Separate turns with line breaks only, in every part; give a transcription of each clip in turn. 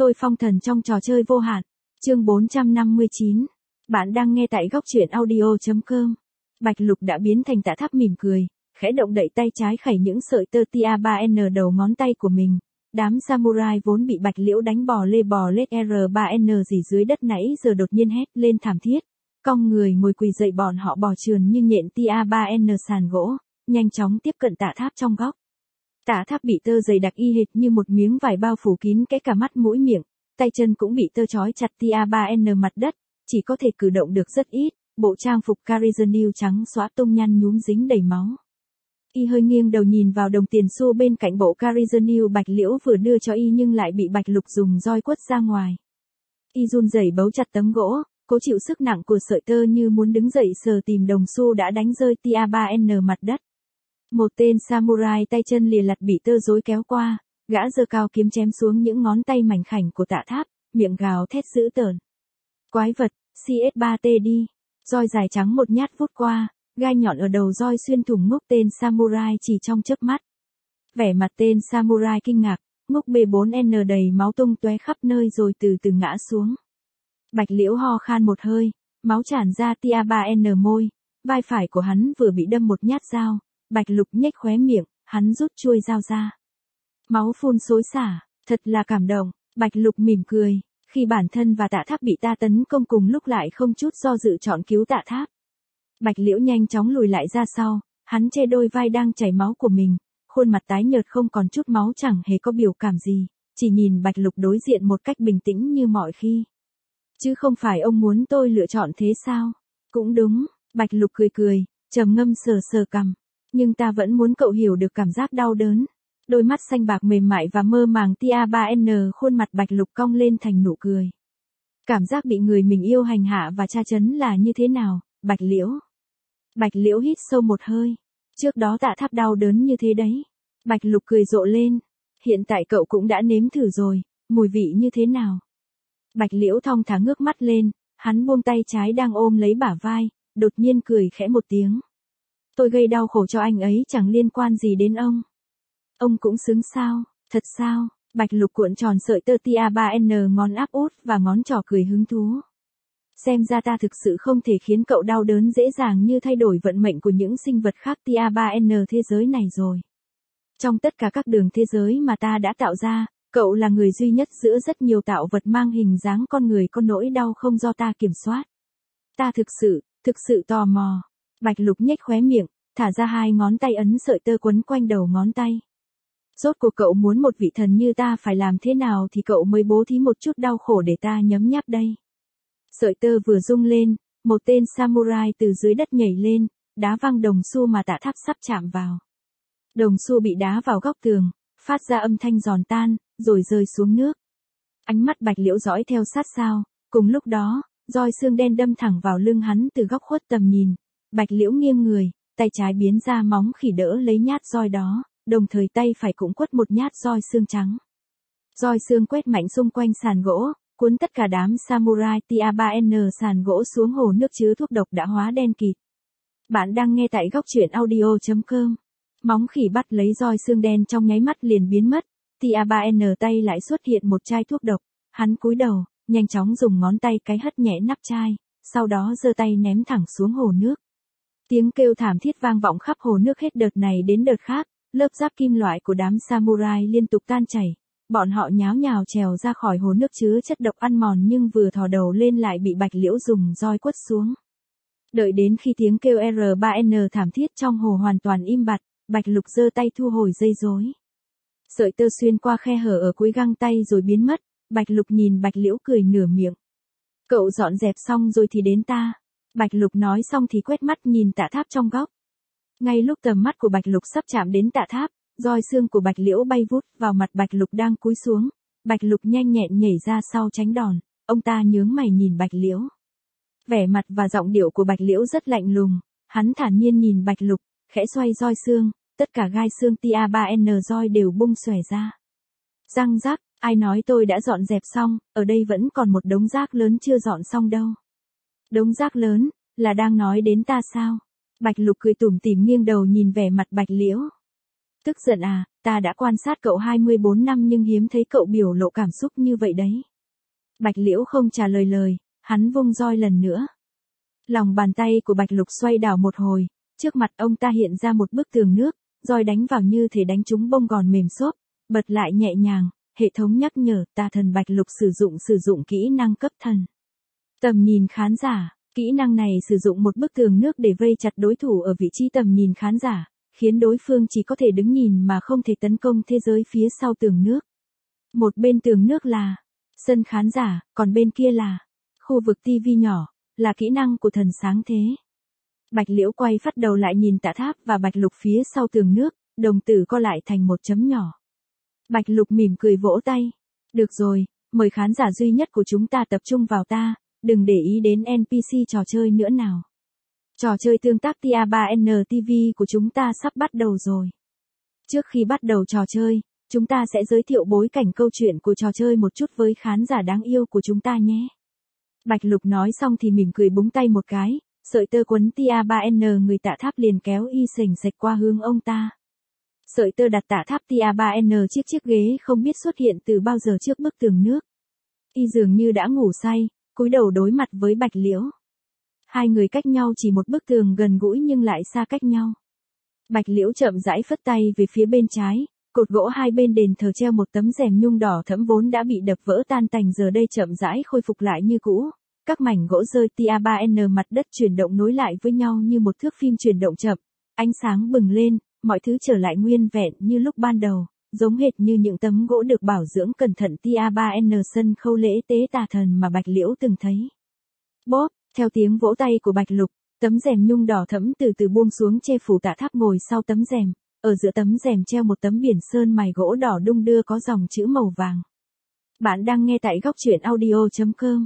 tôi phong thần trong trò chơi vô hạn. Chương 459. Bạn đang nghe tại góc truyện audio.com. Bạch Lục đã biến thành Tạ Tháp mỉm cười, khẽ động đậy tay trái khẩy những sợi tơ tia 3N đầu ngón tay của mình. Đám samurai vốn bị Bạch Liễu đánh bò lết R3N gì dưới đất nãy giờ đột nhiên hét lên thảm thiết. Cong người ngồi quỳ dậy, bọn họ bò trườn như nhện tia 3N sàn gỗ, nhanh chóng tiếp cận Tạ Tháp trong góc. Tạ Tháp bị tơ dày đặc y hệt như một miếng vải bao phủ kín cái cả mắt mũi miệng, tay chân cũng bị tơ trói chặt tia 3N mặt đất, chỉ có thể cử động được rất ít, bộ trang phục Carizanil trắng xóa tung nhăn nhúm dính đầy máu. Y hơi nghiêng đầu nhìn vào đồng tiền xu bên cạnh bộ Carizanil Bạch Liễu vừa đưa cho y nhưng lại bị Bạch Lục dùng roi quất ra ngoài. Y run rẩy bấu chặt tấm gỗ, cố chịu sức nặng của sợi tơ như muốn đứng dậy sờ tìm đồng xu đã đánh rơi tia 3N mặt đất. Một tên samurai tay chân lìa lặt bị tơ rối kéo qua, gã giơ cao kiếm chém xuống những ngón tay mảnh khảnh của Tạ Tháp, miệng gào thét dữ tợn. Quái vật, CS3T đi. Roi dài trắng một nhát vút qua, gai nhọn ở đầu roi xuyên thủng ngốc tên samurai chỉ trong chớp mắt. Vẻ mặt tên samurai kinh ngạc, ngốc B4N đầy máu tung tóe khắp nơi rồi từ từ ngã xuống. Bạch Liễu ho khan một hơi, máu tràn ra tia 3N môi, vai phải của hắn vừa bị đâm một nhát dao. Bạch Lục nhếch khóe miệng, hắn rút chuôi dao ra. Máu phun xối xả, thật là cảm động. Bạch Lục mỉm cười, khi bản thân và Tạ Tháp bị ta tấn công cùng lúc lại không chút do dự chọn cứu Tạ Tháp. Bạch Liễu nhanh chóng lùi lại ra sau, hắn che đôi vai đang chảy máu của mình, khuôn mặt tái nhợt không còn chút máu, chẳng hề có biểu cảm gì, chỉ nhìn Bạch Lục đối diện một cách bình tĩnh như mọi khi. Chứ không phải ông muốn tôi lựa chọn thế sao? Cũng đúng, Bạch Lục cười cười, trầm ngâm sờ sờ cằm. Nhưng ta vẫn muốn cậu hiểu được cảm giác đau đớn. Đôi mắt xanh bạc mềm mại và mơ màng tia 3N, khuôn mặt Bạch Lục cong lên thành nụ cười. Cảm giác bị người mình yêu hành hạ và tra tấn là như thế nào, Bạch Liễu? Bạch Liễu hít sâu một hơi. Trước đó Tạ Tháp đau đớn như thế đấy. Bạch Lục cười rộ lên. Hiện tại cậu cũng đã nếm thử rồi, mùi vị như thế nào? Bạch Liễu thong thả ngước mắt lên, hắn buông tay trái đang ôm lấy bả vai, đột nhiên cười khẽ một tiếng. Tôi gây đau khổ cho anh ấy chẳng liên quan gì đến ông. Ông cũng xứng sao, thật sao? Bạch Lục cuộn tròn sợi tơ tia 3N ngón áp út và ngón trỏ cười hứng thú. Xem ra ta thực sự không thể khiến cậu đau đớn dễ dàng như thay đổi vận mệnh của những sinh vật khác tia 3N thế giới này rồi. Trong tất cả các đường thế giới mà ta đã tạo ra, cậu là người duy nhất giữa rất nhiều tạo vật mang hình dáng con người có nỗi đau không do ta kiểm soát. Ta thực sự tò mò. Bạch Lục nhếch khóe miệng, thả ra hai ngón tay ấn sợi tơ quấn quanh đầu ngón tay. Rốt cuộc cậu muốn một vị thần như ta phải làm thế nào thì cậu mới bố thí một chút đau khổ để ta nhấm nháp đây. Sợi tơ vừa rung lên, một tên samurai từ dưới đất nhảy lên, đá văng đồng xu mà Tạ Tháp sắp chạm vào. Đồng xu bị đá vào góc tường, phát ra âm thanh giòn tan, rồi rơi xuống nước. Ánh mắt Bạch Liễu dõi theo sát sao, cùng lúc đó, roi xương đen đâm thẳng vào lưng hắn từ góc khuất tầm nhìn. Bạch Liễu nghiêng người, tay trái biến ra móng khỉ đỡ lấy nhát roi đó, đồng thời tay phải cũng quất một nhát roi xương trắng. Roi xương quét mạnh xung quanh sàn gỗ, cuốn tất cả đám samurai tia 3N sàn gỗ xuống hồ nước chứa thuốc độc đã hóa đen kịt. Bạn đang nghe tại góc truyện audio.com. Móng khỉ bắt lấy roi xương đen trong nháy mắt liền biến mất, tia 3N tay lại xuất hiện một chai thuốc độc, hắn cúi đầu, nhanh chóng dùng ngón tay cái hất nhẹ nắp chai, sau đó giơ tay ném thẳng xuống hồ nước. Tiếng kêu thảm thiết vang vọng khắp hồ nước, hết đợt này đến đợt khác, lớp giáp kim loại của đám samurai liên tục tan chảy, bọn họ nháo nhào trèo ra khỏi hồ nước chứa chất độc ăn mòn nhưng vừa thò đầu lên lại bị Bạch Liễu dùng roi quất xuống. Đợi đến khi tiếng kêu R3N thảm thiết trong hồ hoàn toàn im bặt, Bạch Lục giơ tay thu hồi dây rối. Sợi tơ xuyên qua khe hở ở cuối găng tay rồi biến mất, Bạch Lục nhìn Bạch Liễu cười nửa miệng. Cậu dọn dẹp xong rồi thì đến ta. Bạch Lục nói xong thì quét mắt nhìn Tạ Tháp trong góc. Ngay lúc tầm mắt của Bạch Lục sắp chạm đến Tạ Tháp, roi xương của Bạch Liễu bay vút vào mặt Bạch Lục đang cúi xuống. Bạch Lục nhanh nhẹn nhảy ra sau tránh đòn, ông ta nhướng mày nhìn Bạch Liễu. Vẻ mặt và giọng điệu của Bạch Liễu rất lạnh lùng, hắn thản nhiên nhìn Bạch Lục, khẽ xoay roi xương, tất cả gai xương tia 3N roi đều bung xòe ra. Răng rắc, ai nói tôi đã dọn dẹp xong, ở đây vẫn còn một đống rác lớn chưa dọn xong đâu. Đống rác lớn, là đang nói đến ta sao? Bạch Lục cười tủm tỉm nghiêng đầu nhìn vẻ mặt Bạch Liễu. Tức giận à, ta đã quan sát cậu 24 năm nhưng hiếm thấy cậu biểu lộ cảm xúc như vậy đấy. Bạch Liễu không trả lời lời, hắn vung roi lần nữa. Lòng bàn tay của Bạch Lục xoay đảo một hồi, trước mặt ông ta hiện ra một bức tường nước, roi đánh vào như thể đánh trúng bông gòn mềm xốp, bật lại nhẹ nhàng, hệ thống nhắc nhở tà thần Bạch Lục sử dụng kỹ năng cấp thần. Tầm nhìn khán giả, kỹ năng này sử dụng một bức tường nước để vây chặt đối thủ ở vị trí tầm nhìn khán giả, khiến đối phương chỉ có thể đứng nhìn mà không thể tấn công thế giới phía sau tường nước. Một bên tường nước là sân khán giả, còn bên kia là khu vực tivi nhỏ, là kỹ năng của thần sáng thế. Bạch Liễu quay phát đầu lại nhìn Tạ Tháp và Bạch Lục phía sau tường nước, đồng tử co lại thành một chấm nhỏ. Bạch Lục mỉm cười vỗ tay. Được rồi, mời khán giả duy nhất của chúng ta tập trung vào ta, đừng để ý đến NPC trò chơi nữa nào. Trò chơi tương tác Tia 3N TV của chúng ta sắp bắt đầu rồi. Trước khi bắt đầu trò chơi, chúng ta sẽ giới thiệu bối cảnh câu chuyện của trò chơi một chút với khán giả đáng yêu của chúng ta nhé. Bạch Lục nói xong thì mỉm cười búng tay một cái, sợi tơ quấn Tia 3N người Tạ Tháp liền kéo y sềnh sạch qua hướng ông ta. Sợi tơ đặt Tạ Tháp Tia 3N chiếc ghế không biết xuất hiện từ bao giờ trước bức tường nước. Y dường như đã ngủ say, cúi đầu đối mặt với Bạch Liễu. Hai người cách nhau chỉ một bức tường gần gũi nhưng lại xa cách nhau. Bạch Liễu chậm rãi phất tay về phía bên trái, cột gỗ hai bên đền thờ treo một tấm rèm nhung đỏ thẫm vốn đã bị đập vỡ tan tành giờ đây chậm rãi khôi phục lại như cũ. Các mảnh gỗ rơi Tia 3N mặt đất chuyển động nối lại với nhau như một thước phim chuyển động chậm. Ánh sáng bừng lên, mọi thứ trở lại nguyên vẹn như lúc ban đầu, giống hệt như những tấm gỗ được bảo dưỡng cẩn thận Tia 3N sân khấu lễ tế tà thần mà Bạch Liễu từng thấy. Bóp, theo tiếng vỗ tay của Bạch Lục, tấm rèm nhung đỏ thẫm từ từ buông xuống che phủ Tạ Tháp ngồi sau tấm rèm, ở giữa tấm rèm treo một tấm biển sơn mài gỗ đỏ đung đưa có dòng chữ màu vàng. Bạn đang nghe tại góc truyện audio.com.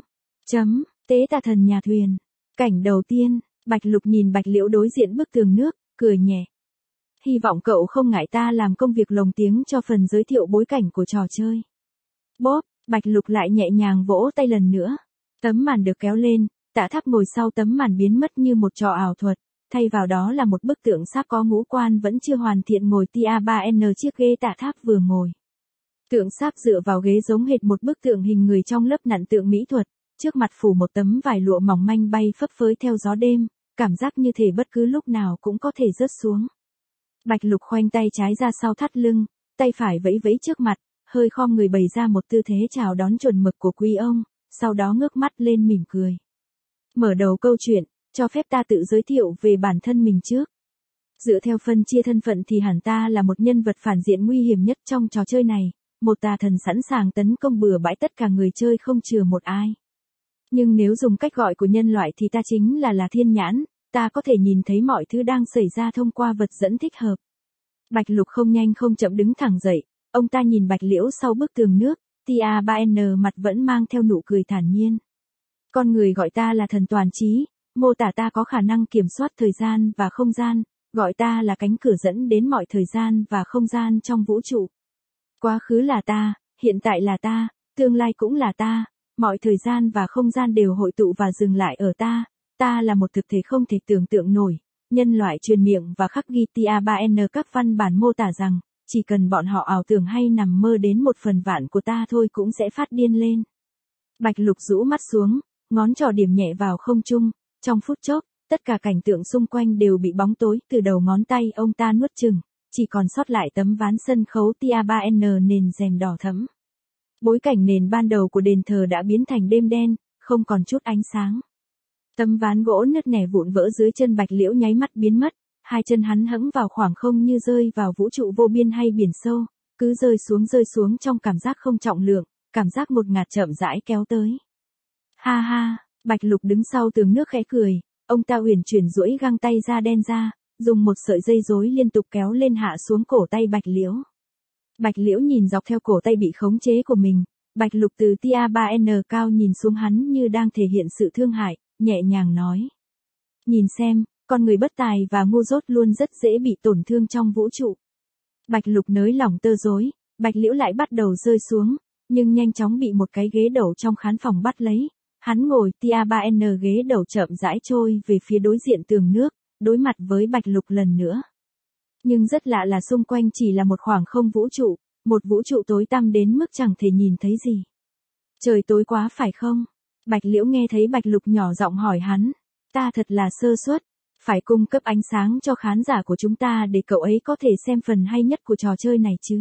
Tế tà thần nhà thuyền. Cảnh đầu tiên, Bạch Lục nhìn Bạch Liễu đối diện bức tường nước, cười nhẹ. Hy vọng cậu không ngại ta làm công việc lồng tiếng cho phần giới thiệu bối cảnh của trò chơi. Bóp, Bạch Lục lại nhẹ nhàng vỗ tay lần nữa. Tấm màn được kéo lên, Tạ Tháp ngồi sau tấm màn biến mất như một trò ảo thuật, thay vào đó là một bức tượng sáp có ngũ quan vẫn chưa hoàn thiện ngồi Tia 3N chiếc ghế Tạ Tháp vừa ngồi. Tượng sáp dựa vào ghế giống hệt một bức tượng hình người trong lớp nặn tượng mỹ thuật, trước mặt phủ một tấm vải lụa mỏng manh bay phấp phới theo gió đêm, cảm giác như thể bất cứ lúc nào cũng có thể rớt xuống. Bạch Lục khoanh tay trái ra sau thắt lưng, tay phải vẫy vẫy trước mặt, hơi khom người bày ra một tư thế chào đón chuẩn mực của quý ông, sau đó ngước mắt lên mỉm cười. Mở đầu câu chuyện, cho phép ta tự giới thiệu về bản thân mình trước. Dựa theo phân chia thân phận thì hẳn ta là một nhân vật phản diện nguy hiểm nhất trong trò chơi này, một tà thần sẵn sàng tấn công bừa bãi tất cả người chơi không chừa một ai. Nhưng nếu dùng cách gọi của nhân loại thì ta chính là thiên nhãn, ta có thể nhìn thấy mọi thứ đang xảy ra thông qua vật dẫn thích hợp. Bạch Lục không nhanh không chậm đứng thẳng dậy, ông ta nhìn Bạch Liễu sau bức tường nước, Tia 3N mặt vẫn mang theo nụ cười thản nhiên. Con người gọi ta là thần toàn trí, mô tả ta có khả năng kiểm soát thời gian và không gian, gọi ta là cánh cửa dẫn đến mọi thời gian và không gian trong vũ trụ. Quá khứ là ta, hiện tại là ta, tương lai cũng là ta, mọi thời gian và không gian đều hội tụ và dừng lại ở ta là một thực thể không thể tưởng tượng nổi. Nhân loại truyền miệng và khắc ghi Tia 3N các văn bản mô tả rằng, chỉ cần bọn họ ảo tưởng hay nằm mơ đến một phần vạn của ta thôi cũng sẽ phát điên lên. Bạch Lục rũ mắt xuống, ngón trỏ điểm nhẹ vào không trung, trong phút chốc, tất cả cảnh tượng xung quanh đều bị bóng tối từ đầu ngón tay ông ta nuốt chửng, chỉ còn sót lại tấm ván sân khấu Tia 3N nền rèm đỏ thẫm. Bối cảnh nền ban đầu của đền thờ đã biến thành đêm đen, không còn chút ánh sáng. Tấm ván gỗ nứt nẻ vụn vỡ dưới chân Bạch Liễu nháy mắt biến mất, hai chân hắn hẫng vào khoảng không như rơi vào vũ trụ vô biên hay biển sâu, cứ rơi xuống trong cảm giác không trọng lượng, cảm giác ngột ngạt chậm rãi kéo tới. Ha ha, Bạch Lục đứng sau tường nước khẽ cười, ông ta uyển chuyển duỗi găng tay da đen ra, dùng một sợi dây rối liên tục kéo lên hạ xuống cổ tay Bạch Liễu. Bạch Liễu nhìn dọc theo cổ tay bị khống chế của mình, Bạch Lục từ Tia 3N cao nhìn xuống hắn như đang thể hiện sự thương hại, nhẹ nhàng nói. Nhìn xem, con người bất tài và ngu dốt luôn rất dễ bị tổn thương trong vũ trụ. Bạch Lục nới lỏng tơ rối, Bạch Liễu lại bắt đầu rơi xuống, nhưng nhanh chóng bị một cái ghế đẩu trong khán phòng bắt lấy. Hắn ngồi Tia 3N ghế đẩu chậm rãi trôi về phía đối diện tường nước, đối mặt với Bạch Lục lần nữa. Nhưng rất lạ là xung quanh chỉ là một khoảng không vũ trụ, một vũ trụ tối tăm đến mức chẳng thể nhìn thấy gì. Trời tối quá phải không? Bạch Liễu nghe thấy Bạch Lục nhỏ giọng hỏi hắn. Ta thật là sơ suất, phải cung cấp ánh sáng cho khán giả của chúng ta để cậu ấy có thể xem phần hay nhất của trò chơi này chứ.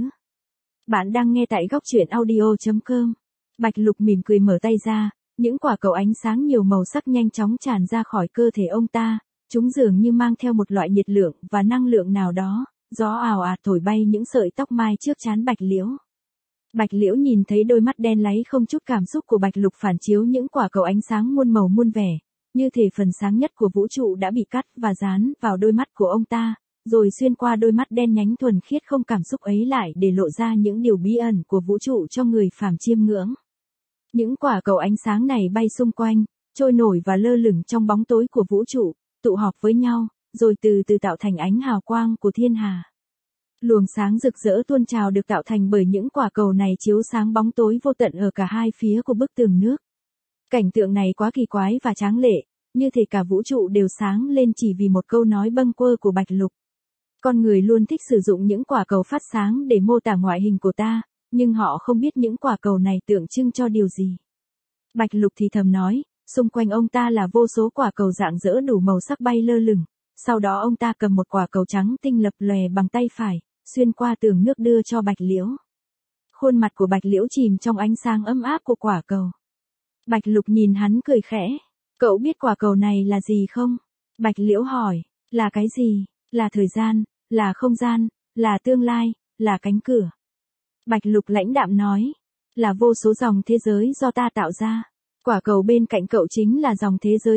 Bạn đang nghe tại góc truyện audio.com. Bạch Lục mỉm cười mở tay ra, những quả cầu ánh sáng nhiều màu sắc nhanh chóng tràn ra khỏi cơ thể ông ta, chúng dường như mang theo một loại nhiệt lượng và năng lượng nào đó, gió ào ạt thổi bay những sợi tóc mai trước trán Bạch Liễu. Bạch Liễu nhìn thấy đôi mắt đen láy không chút cảm xúc của Bạch Lục phản chiếu những quả cầu ánh sáng muôn màu muôn vẻ, như thể phần sáng nhất của vũ trụ đã bị cắt và dán vào đôi mắt của ông ta, rồi xuyên qua đôi mắt đen nhánh thuần khiết không cảm xúc ấy lại để lộ ra những điều bí ẩn của vũ trụ cho người phàm chiêm ngưỡng. Những quả cầu ánh sáng này bay xung quanh, trôi nổi và lơ lửng trong bóng tối của vũ trụ, tụ họp với nhau, rồi từ từ tạo thành ánh hào quang của thiên hà. Luồng sáng rực rỡ tuôn trào được tạo thành bởi những quả cầu này chiếu sáng bóng tối vô tận ở cả hai phía của bức tường nước. Cảnh tượng này quá kỳ quái và tráng lệ, như thể cả vũ trụ đều sáng lên chỉ vì một câu nói bâng quơ của Bạch Lục. Con người luôn thích sử dụng những quả cầu phát sáng để mô tả ngoại hình của ta, nhưng họ không biết những quả cầu này tượng trưng cho điều gì. Bạch Lục thì thầm nói, xung quanh ông ta là vô số quả cầu rạng rỡ đủ màu sắc bay lơ lửng. Sau đó ông ta cầm một quả cầu trắng tinh lập lòe bằng tay phải, xuyên qua tường nước đưa cho Bạch Liễu. Khuôn mặt của Bạch Liễu chìm trong ánh sáng ấm áp của quả cầu. Bạch Lục nhìn hắn cười khẽ. Cậu biết quả cầu này là gì không? Bạch Liễu hỏi. Là cái gì? Là thời gian, là không gian, là tương lai, là cánh cửa. Bạch Lục lãnh đạm nói. Là vô số dòng thế giới do ta tạo ra. Quả cầu bên cạnh cậu chính là dòng thế giới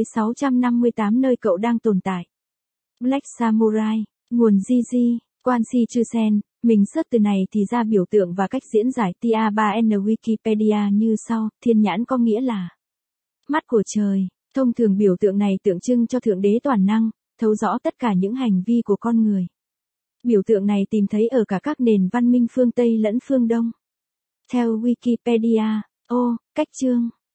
658 nơi cậu đang tồn tại. Black Samurai, nguồn Gigi, Quan Si Chư Sen, mình search từ này thì ra biểu tượng và cách diễn giải tia3n Wikipedia như sau, thiên nhãn có nghĩa là mắt của trời, thông thường biểu tượng này tượng trưng cho Thượng Đế toàn năng, thấu rõ tất cả những hành vi của con người. Biểu tượng này tìm thấy ở cả các nền văn minh phương Tây lẫn phương Đông. Theo Wikipedia, cách chương